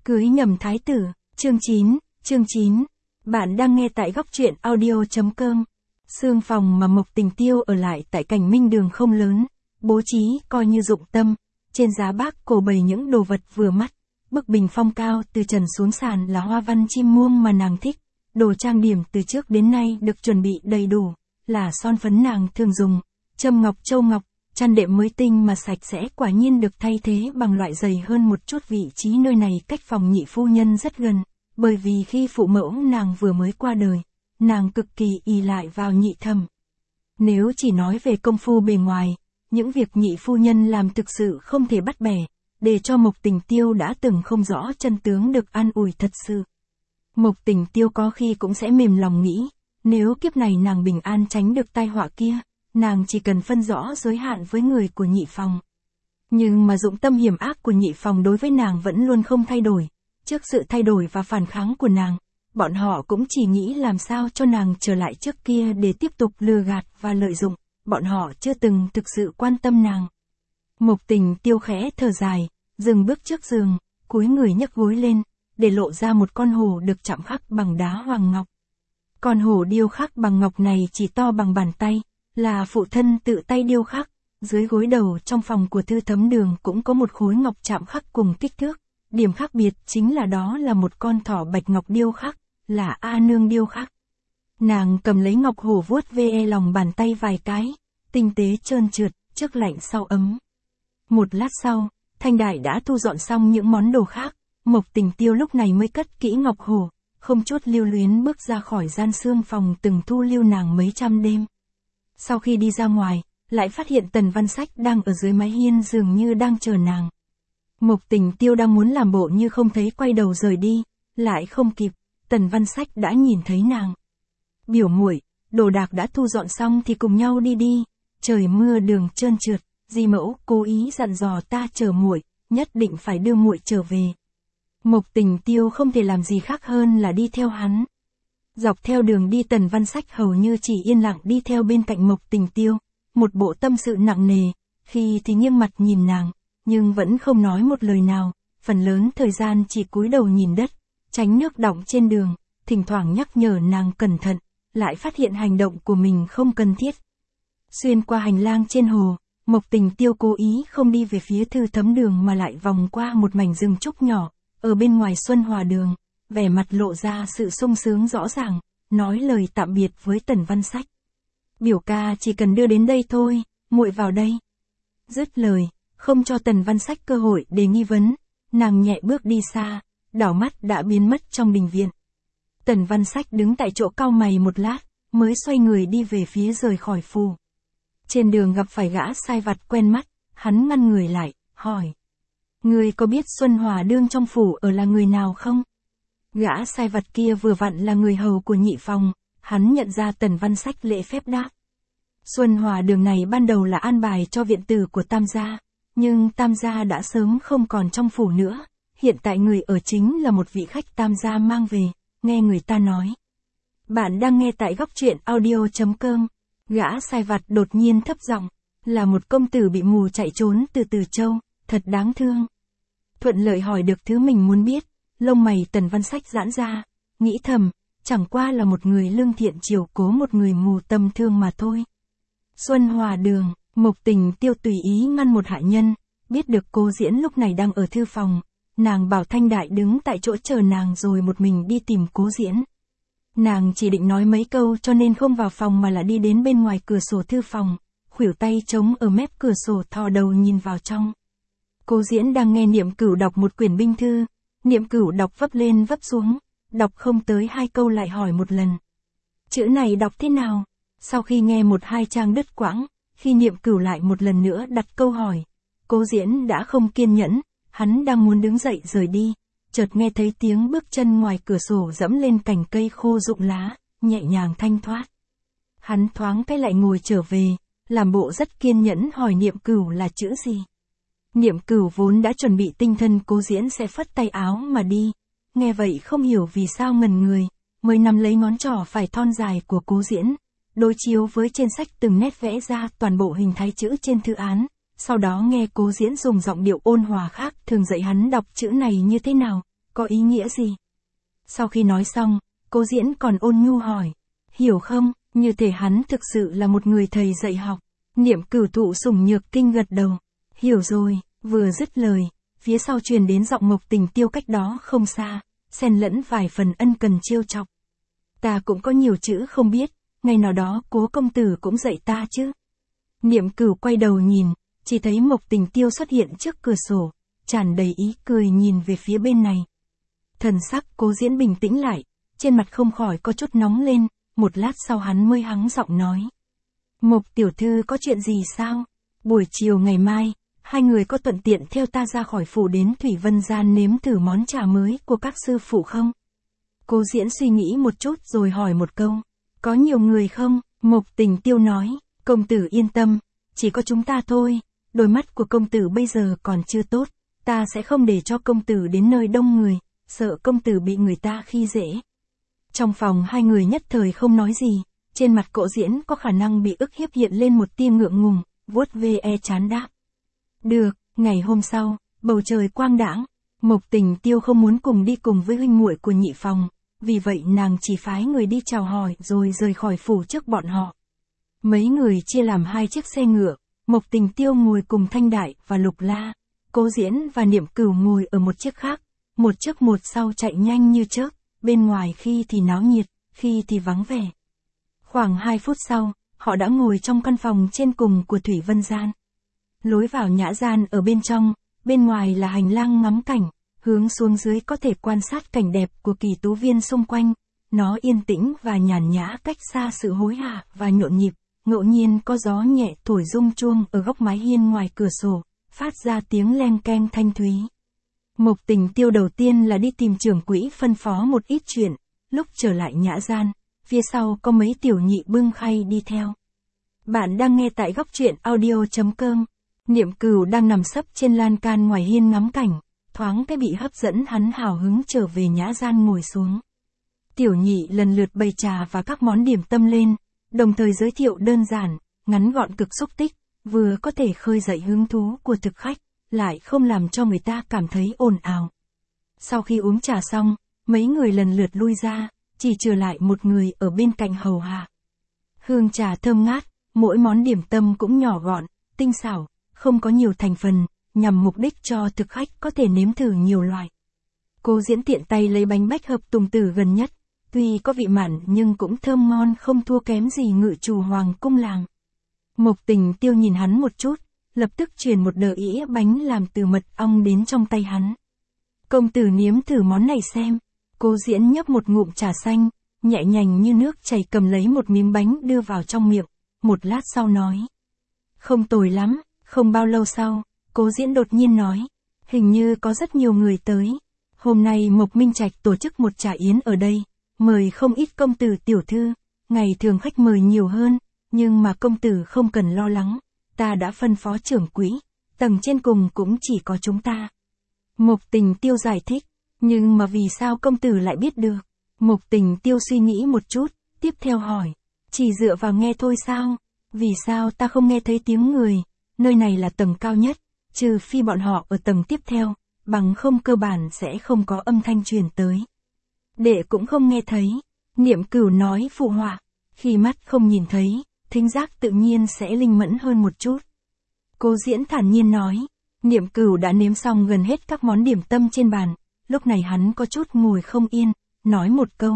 Cưới nhầm thái tử, chương 9. Bạn đang nghe tại góc truyện audio.com. Sương phòng mà Mộc Tình Tiêu ở lại tại Cảnh Minh Đường không lớn, bố trí coi như dụng tâm, trên giá bác cổ bày những đồ vật vừa mắt, bức bình phong cao từ trần xuống sàn là hoa văn chim muông mà nàng thích, đồ trang điểm từ trước đến nay được chuẩn bị đầy đủ, là son phấn nàng thường dùng, châm ngọc châu ngọc, chăn đệm mới tinh mà sạch sẽ quả nhiên được thay thế bằng loại dày hơn một chút. Vị trí nơi này cách phòng nhị phu nhân rất gần, bởi vì khi phụ mẫu nàng vừa mới qua đời, nàng cực kỳ ỷ lại vào nhị thẩm. Nếu chỉ nói về công phu bề ngoài, những việc nhị phu nhân làm thực sự không thể bắt bẻ, để cho Mộc Tình Tiêu đã từng không rõ chân tướng được an ủi thật sự. Mộc Tình Tiêu có khi cũng sẽ mềm lòng nghĩ, nếu kiếp này nàng bình an tránh được tai họa kia, nàng chỉ cần phân rõ giới hạn với người của nhị phòng. Nhưng mà dụng tâm hiểm ác của nhị phòng đối với nàng vẫn luôn không thay đổi. Trước sự thay đổi và phản kháng của nàng, bọn họ cũng chỉ nghĩ làm sao cho nàng trở lại trước kia để tiếp tục lừa gạt và lợi dụng, bọn họ chưa từng thực sự quan tâm nàng. Mộc Tình Tiêu khẽ thở dài, dừng bước trước giường, cúi người nhấc gối lên, để lộ ra một con hổ được chạm khắc bằng đá hoàng ngọc. Con hổ điêu khắc bằng ngọc này chỉ to bằng bàn tay, là phụ thân tự tay điêu khắc. Dưới gối đầu trong phòng của Thư Thấm Đường cũng có một khối ngọc chạm khắc cùng kích thước. Điểm khác biệt chính là đó là một con thỏ bạch ngọc điêu khắc, là A Nương điêu khắc. Nàng cầm lấy ngọc hổ vuốt ve lòng bàn tay vài cái, tinh tế trơn trượt, trước lạnh sau ấm. Một lát sau, Thanh Đại đã thu dọn xong những món đồ khác, Mộc Tình Tiêu lúc này mới cất kỹ ngọc hổ, không chút lưu luyến bước ra khỏi gian sương phòng từng thu lưu nàng mấy trăm đêm. Sau khi đi ra ngoài, lại phát hiện Tần Văn Sách đang ở dưới mái hiên dường như đang chờ nàng. Mộc Tình Tiêu đang muốn làm bộ như không thấy quay đầu rời đi, lại không kịp, Tần Văn Sách đã nhìn thấy nàng. Biểu muội, đồ đạc đã thu dọn xong thì cùng nhau đi đi, trời mưa đường trơn trượt, di mẫu cố ý dặn dò ta chờ muội, nhất định phải đưa muội trở về. Mộc Tình Tiêu không thể làm gì khác hơn là đi theo hắn. Dọc theo đường đi Tần Văn Sách hầu như chỉ yên lặng đi theo bên cạnh Mộc Tình Tiêu, một bộ tâm sự nặng nề, khi thì nghiêng mặt nhìn nàng, nhưng vẫn không nói một lời nào, phần lớn thời gian chỉ cúi đầu nhìn đất, tránh nước đọng trên đường, thỉnh thoảng nhắc nhở nàng cẩn thận, lại phát hiện hành động của mình không cần thiết. Xuyên qua hành lang trên hồ, Mộc Tình Tiêu cố ý không đi về phía Thư Thấm Đường mà lại vòng qua một mảnh rừng trúc nhỏ, ở bên ngoài Xuân Hòa Đường, vẻ mặt lộ ra sự sung sướng rõ ràng, nói lời tạm biệt với Tần Văn Sách. Biểu ca chỉ cần đưa đến đây thôi, muội vào đây. Dứt lời, không cho Tần Văn Sách cơ hội để nghi vấn, nàng nhẹ bước đi xa, đảo mắt đã biến mất trong đình viện. Tần Văn Sách đứng tại chỗ cau mày một lát, mới xoay người đi về phía rời khỏi phủ. Trên đường gặp phải gã sai vặt quen mắt, hắn ngăn người lại, hỏi. Người có biết Xuân Hòa Đương trong phủ ở là người nào không? Gã sai vặt kia vừa vặn là người hầu của nhị phòng, hắn nhận ra Tần Văn Sách lễ phép đáp. Xuân Hòa Đường này ban đầu là an bài cho viện tử của Tam gia, nhưng Tam gia đã sớm không còn trong phủ nữa, hiện tại người ở chính là một vị khách Tam gia mang về, nghe người ta nói. Bạn đang nghe tại góc truyện audio.com. Gã sai vặt đột nhiên thấp giọng, là một công tử bị mù chạy trốn từ Từ Châu, thật đáng thương. Thuận lợi hỏi được thứ mình muốn biết, lông mày Tần Văn Sách giãn ra, nghĩ thầm, chẳng qua là một người lương thiện chiều cố một người mù tâm thương mà thôi. Xuân Hòa Đường, Mộc Tình Tiêu tùy ý ngăn một hạ nhân, biết được Cố Diễn lúc này đang ở thư phòng, nàng bảo Thanh Đại đứng tại chỗ chờ nàng rồi một mình đi tìm Cố Diễn. Nàng chỉ định nói mấy câu cho nên không vào phòng mà là đi đến bên ngoài cửa sổ thư phòng, khuỷu tay trống ở mép cửa sổ thò đầu nhìn vào trong. Cố Diễn đang nghe Niệm Cửu đọc một quyển binh thư, Niệm Cửu đọc vấp lên vấp xuống, đọc không tới 2 câu lại hỏi một lần. Chữ này đọc thế nào? Sau khi nghe 1-2 trang đứt quãng, khi Niệm Cửu lại một lần nữa đặt câu hỏi, Cố Diễn đã không kiên nhẫn, hắn đang muốn đứng dậy rời đi, chợt nghe thấy tiếng bước chân ngoài cửa sổ dẫm lên cành cây khô rụng lá, nhẹ nhàng thanh thoát. Hắn thoáng cái lại ngồi trở về, làm bộ rất kiên nhẫn hỏi Niệm Cửu là chữ gì. Niệm Cửu vốn đã chuẩn bị tinh thần Cố Diễn sẽ phất tay áo mà đi, nghe vậy không hiểu vì sao ngần người, mới nắm lấy ngón trỏ phải thon dài của Cố Diễn, đối chiếu với trên sách từng nét vẽ ra toàn bộ hình thái chữ trên thư án, sau đó nghe Cố Diễn dùng giọng điệu ôn hòa khác thường dạy hắn đọc chữ này như thế nào, có ý nghĩa gì? Sau khi nói xong, Cố Diễn còn ôn nhu hỏi, hiểu không, như thể hắn thực sự là một người thầy dạy học. Niệm Cửu thụ sủng nhược kinh gật đầu, hiểu rồi, vừa dứt lời, phía sau truyền đến giọng Mộc Tình Tiêu cách đó không xa, xen lẫn vài phần ân cần trêu chọc. Ta cũng có nhiều chữ không biết, ngày nào đó Cố công tử cũng dạy ta chứ. Niệm Cửu quay đầu nhìn, chỉ thấy Mộc Tình Tiêu xuất hiện trước cửa sổ, tràn đầy ý cười nhìn về phía bên này. Thần sắc Cố Diễn bình tĩnh lại, trên mặt không khỏi có chút nóng lên, một lát sau hắn mới hắng giọng nói. Mộc tiểu thư có chuyện gì sao? Buổi chiều ngày mai, hai người có thuận tiện theo ta ra khỏi phủ đến Thủy Vân Gian nếm thử món trà mới của các sư phụ không? Cố Diễn suy nghĩ một chút rồi hỏi một câu. Có nhiều người không? Mộc Tình Tiêu nói, công tử yên tâm, chỉ có chúng ta thôi, đôi mắt của công tử bây giờ còn chưa tốt, ta sẽ không để cho công tử đến nơi đông người, sợ công tử bị người ta khi dễ. Trong phòng hai người nhất thời không nói gì, trên mặt Cố Diễn có khả năng bị ức hiếp hiện lên một tia ngượng ngùng, vuốt ve trán đáp. Được, ngày hôm sau, bầu trời quang đãng, Mộc Tình Tiêu không muốn cùng đi cùng với huynh muội của nhị phòng, vì vậy nàng chỉ phái người đi chào hỏi rồi rời khỏi phủ trước bọn họ. Mấy người chia làm hai chiếc xe ngựa, Mộc Tình Tiêu ngồi cùng Thanh Đại và Lục La, Cố Diễn và Niệm Cửu ngồi ở một chiếc khác, một trước một sau chạy nhanh như chớp, bên ngoài khi thì náo nhiệt, khi thì vắng vẻ. Khoảng 2 phút sau, họ đã ngồi trong căn phòng trên cùng của Thủy Vân Gian. Lối vào nhã gian ở bên trong, bên ngoài là hành lang ngắm cảnh, hướng xuống dưới có thể quan sát cảnh đẹp của Kỳ Tú Viên xung quanh. Nó yên tĩnh và nhàn nhã cách xa sự hối hả và nhộn nhịp, ngẫu nhiên có gió nhẹ thổi rung chuông ở góc mái hiên ngoài cửa sổ, phát ra tiếng leng keng thanh thúy. Mộc Tình Tiêu đầu tiên là đi tìm trưởng quỹ phân phó một ít chuyện, lúc trở lại nhã gian, phía sau có mấy tiểu nhị bưng khay đi theo. Bạn đang nghe tại góc truyện audio.com. Niệm Cửu đang nằm sấp trên lan can ngoài hiên ngắm cảnh, thoáng cái bị hấp dẫn hắn hào hứng trở về nhã gian ngồi xuống. Tiểu nhị lần lượt bày trà và các món điểm tâm lên, đồng thời giới thiệu đơn giản, ngắn gọn cực xúc tích, vừa có thể khơi dậy hứng thú của thực khách, lại không làm cho người ta cảm thấy ồn ào. Sau khi uống trà xong, mấy người lần lượt lui ra, chỉ trừ lại một người ở bên cạnh hầu hạ. Hương trà thơm ngát, mỗi món điểm tâm cũng nhỏ gọn, tinh xảo, không có nhiều thành phần, nhằm mục đích cho thực khách có thể nếm thử nhiều loại. Cố Diễn tiện tay lấy bánh bách hợp tùng tử gần nhất, tuy có vị mặn nhưng cũng thơm ngon không thua kém gì ngự trù hoàng cung làng. Mộc Tình Tiêu nhìn hắn một chút, lập tức truyền một đờ ĩa bánh làm từ mật ong đến trong tay hắn. Công tử nếm thử món này xem. Cố Diễn nhấp một ngụm trà xanh, nhẹ nhàng như nước chảy cầm lấy một miếng bánh đưa vào trong miệng, một lát sau nói. Không tồi lắm. Không bao lâu sau, Cố Diễn đột nhiên nói, hình như có rất nhiều người tới. Hôm nay Mộc Minh Trạch tổ chức một trà yến ở đây, mời không ít công tử tiểu thư, ngày thường khách mời nhiều hơn, nhưng mà công tử không cần lo lắng, ta đã phân phó trưởng quỹ, tầng trên cùng cũng chỉ có chúng ta. Mộc Tình Tiêu giải thích, nhưng mà vì sao công tử lại biết được? Mộc Tình Tiêu suy nghĩ một chút, tiếp theo hỏi, chỉ dựa vào nghe thôi sao? Vì sao ta không nghe thấy tiếng người? Nơi này là tầng cao nhất, trừ phi bọn họ ở tầng tiếp theo, bằng không cơ bản sẽ không có âm thanh truyền tới. Đệ cũng không nghe thấy. Niệm Cửu nói phụ họa, khi mắt không nhìn thấy, thính giác tự nhiên sẽ linh mẫn hơn một chút. Cố Diễn thản nhiên nói, Niệm Cửu đã nếm xong gần hết các món điểm tâm trên bàn, lúc này hắn có chút ngồi không yên, nói một câu.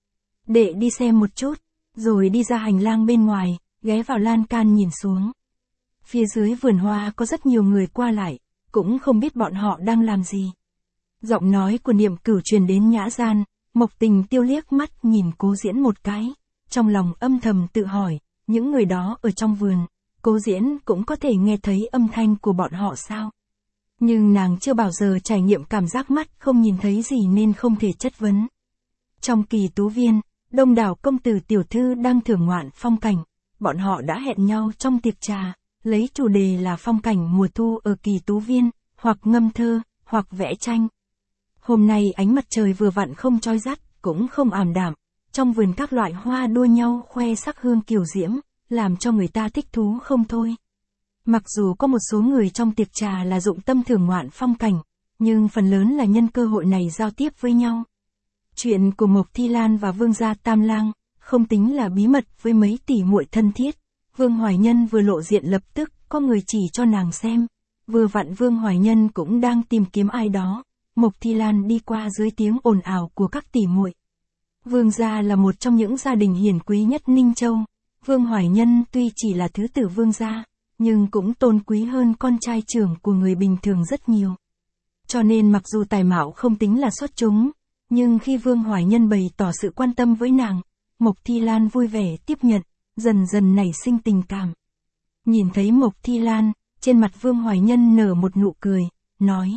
Đệ đi xem một chút, rồi đi ra hành lang bên ngoài, ghé vào lan can nhìn xuống. Phía dưới vườn hoa có rất nhiều người qua lại, cũng không biết bọn họ đang làm gì. Giọng nói của Niệm Cửu truyền đến nhã gian, Mộc Tình Tiêu liếc mắt nhìn Cố Diễn một cái, trong lòng âm thầm tự hỏi, những người đó ở trong vườn, Cố Diễn cũng có thể nghe thấy âm thanh của bọn họ sao? Nhưng nàng chưa bao giờ trải nghiệm cảm giác mắt không nhìn thấy gì nên không thể chất vấn. Trong Kỳ Tú Viên, đông đảo công tử tiểu thư đang thưởng ngoạn phong cảnh, bọn họ đã hẹn nhau trong tiệc trà, lấy chủ đề là phong cảnh mùa thu ở Kỳ Tú Viên, hoặc ngâm thơ, hoặc vẽ tranh. Hôm nay ánh mặt trời vừa vặn không chói gắt, cũng không ảm đạm, trong vườn các loại hoa đua nhau khoe sắc hương kiều diễm, làm cho người ta thích thú không thôi. Mặc dù có một số người trong tiệc trà là dụng tâm thưởng ngoạn phong cảnh, nhưng phần lớn là nhân cơ hội này giao tiếp với nhau. Chuyện của Mộc Thi Lan và Vương gia Tam Lang, không tính là bí mật với mấy tỷ muội thân thiết. Vương Hoài Nhân vừa lộ diện lập tức có người chỉ cho nàng xem. Vừa vặn Vương Hoài Nhân cũng đang tìm kiếm ai đó. Mộc Thi Lan đi qua dưới tiếng ồn ào của các tỷ muội. Vương gia là một trong những gia đình hiển quý nhất Ninh Châu. Vương Hoài Nhân tuy chỉ là thứ tử vương gia, nhưng cũng tôn quý hơn con trai trưởng của người bình thường rất nhiều. Cho nên mặc dù tài mạo không tính là xuất chúng, nhưng khi Vương Hoài Nhân bày tỏ sự quan tâm với nàng, Mộc Thi Lan vui vẻ tiếp nhận, dần dần nảy sinh tình cảm. Nhìn thấy Mộc Thi Lan, trên mặt Vương Hoài Nhân nở một nụ cười, nói.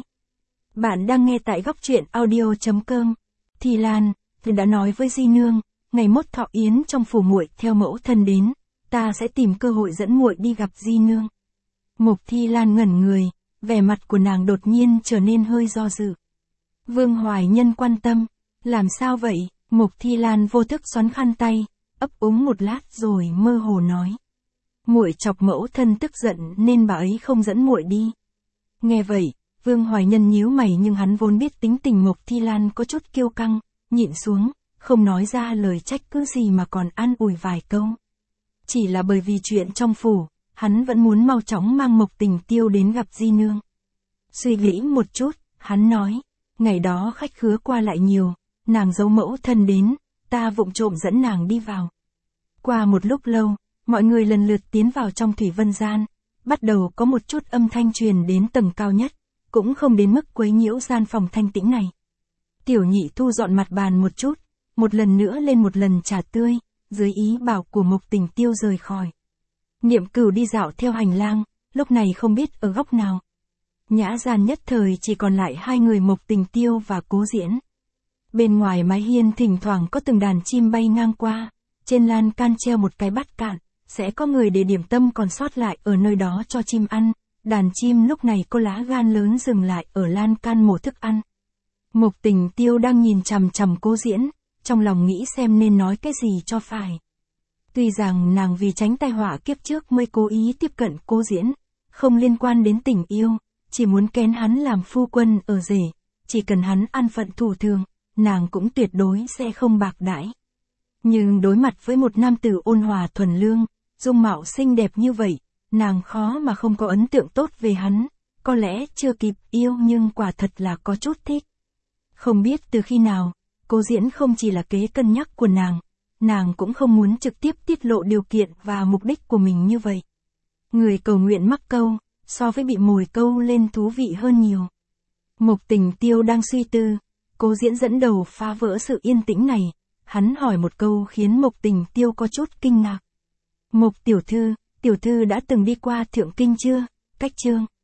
Bạn đang nghe tại góc truyện audio.com. Thi Lan, tôi đã nói với Di Nương, ngày mốt thọ yến trong phủ muội theo mẫu thân đến, ta sẽ tìm cơ hội dẫn muội đi gặp Di Nương. Mộc Thi Lan ngẩn người, vẻ mặt của nàng đột nhiên trở nên hơi do dự. Vương Hoài Nhân quan tâm, làm sao vậy? Mộc Thi Lan vô thức xoắn khăn tay, ấp úng một lát rồi mơ hồ nói. Muội chọc mẫu thân tức giận nên bà ấy không dẫn muội đi. Nghe vậy, Vương Hoài Nhân nhíu mày nhưng hắn vốn biết tính tình Mộc Thi Lan có chút kiêu căng, nhịn xuống, không nói ra lời trách cứ gì mà còn an ủi vài câu. Chỉ là bởi vì chuyện trong phủ, hắn vẫn muốn mau chóng mang Mộc Tình Tiêu đến gặp Di Nương. Suy nghĩ một chút, hắn nói, ngày đó khách khứa qua lại nhiều, nàng giấu mẫu thân đến, ta vụng trộm dẫn nàng đi vào. Qua một lúc lâu, mọi người lần lượt tiến vào trong thủy vân gian, bắt đầu có một chút âm thanh truyền đến tầng cao nhất, cũng không đến mức quấy nhiễu gian phòng thanh tĩnh này. Tiểu Nhị thu dọn mặt bàn một chút, một lần nữa lên một lần trà tươi, dưới ý bảo của Mộc Tình Tiêu rời khỏi. Niệm Cửu đi dạo theo hành lang, lúc này không biết ở góc nào. Nhã gian nhất thời chỉ còn lại hai người Mộc Tình Tiêu và Cố Diễn. Bên ngoài mái hiên thỉnh thoảng có từng đàn chim bay ngang qua, trên lan can treo một cái bát cạn, sẽ có người để điểm tâm còn sót lại ở nơi đó cho chim ăn. Đàn chim lúc này có lá gan lớn dừng lại ở lan can mổ thức ăn. Mộc Tình Tiêu đang nhìn chằm chằm Cố Diễn, trong lòng nghĩ xem nên nói cái gì cho phải. Tuy rằng nàng vì tránh tai họa kiếp trước mới cố ý tiếp cận Cố Diễn, không liên quan đến tình yêu, chỉ muốn kén hắn làm phu quân ở rể, chỉ cần hắn an phận thủ thường, nàng cũng tuyệt đối sẽ không bạc đãi. Nhưng đối mặt với một nam tử ôn hòa thuần lương, dung mạo xinh đẹp như vậy, nàng khó mà không có ấn tượng tốt về hắn, có lẽ chưa kịp yêu nhưng quả thật là có chút thích. Không biết từ khi nào, Cố Diễn không chỉ là kế cân nhắc của nàng cũng không muốn trực tiếp tiết lộ điều kiện và mục đích của mình như vậy. Người cầu nguyện mắc câu, so với bị mồi câu lên thú vị hơn nhiều. Mộc Tình Tiêu đang suy tư, Cố Diễn dẫn đầu phá vỡ sự yên tĩnh này, hắn hỏi một câu khiến Mộc Tình Tiêu có chút kinh ngạc. Mộc tiểu thư đã từng đi qua Thượng Kinh chưa? Cách Chương.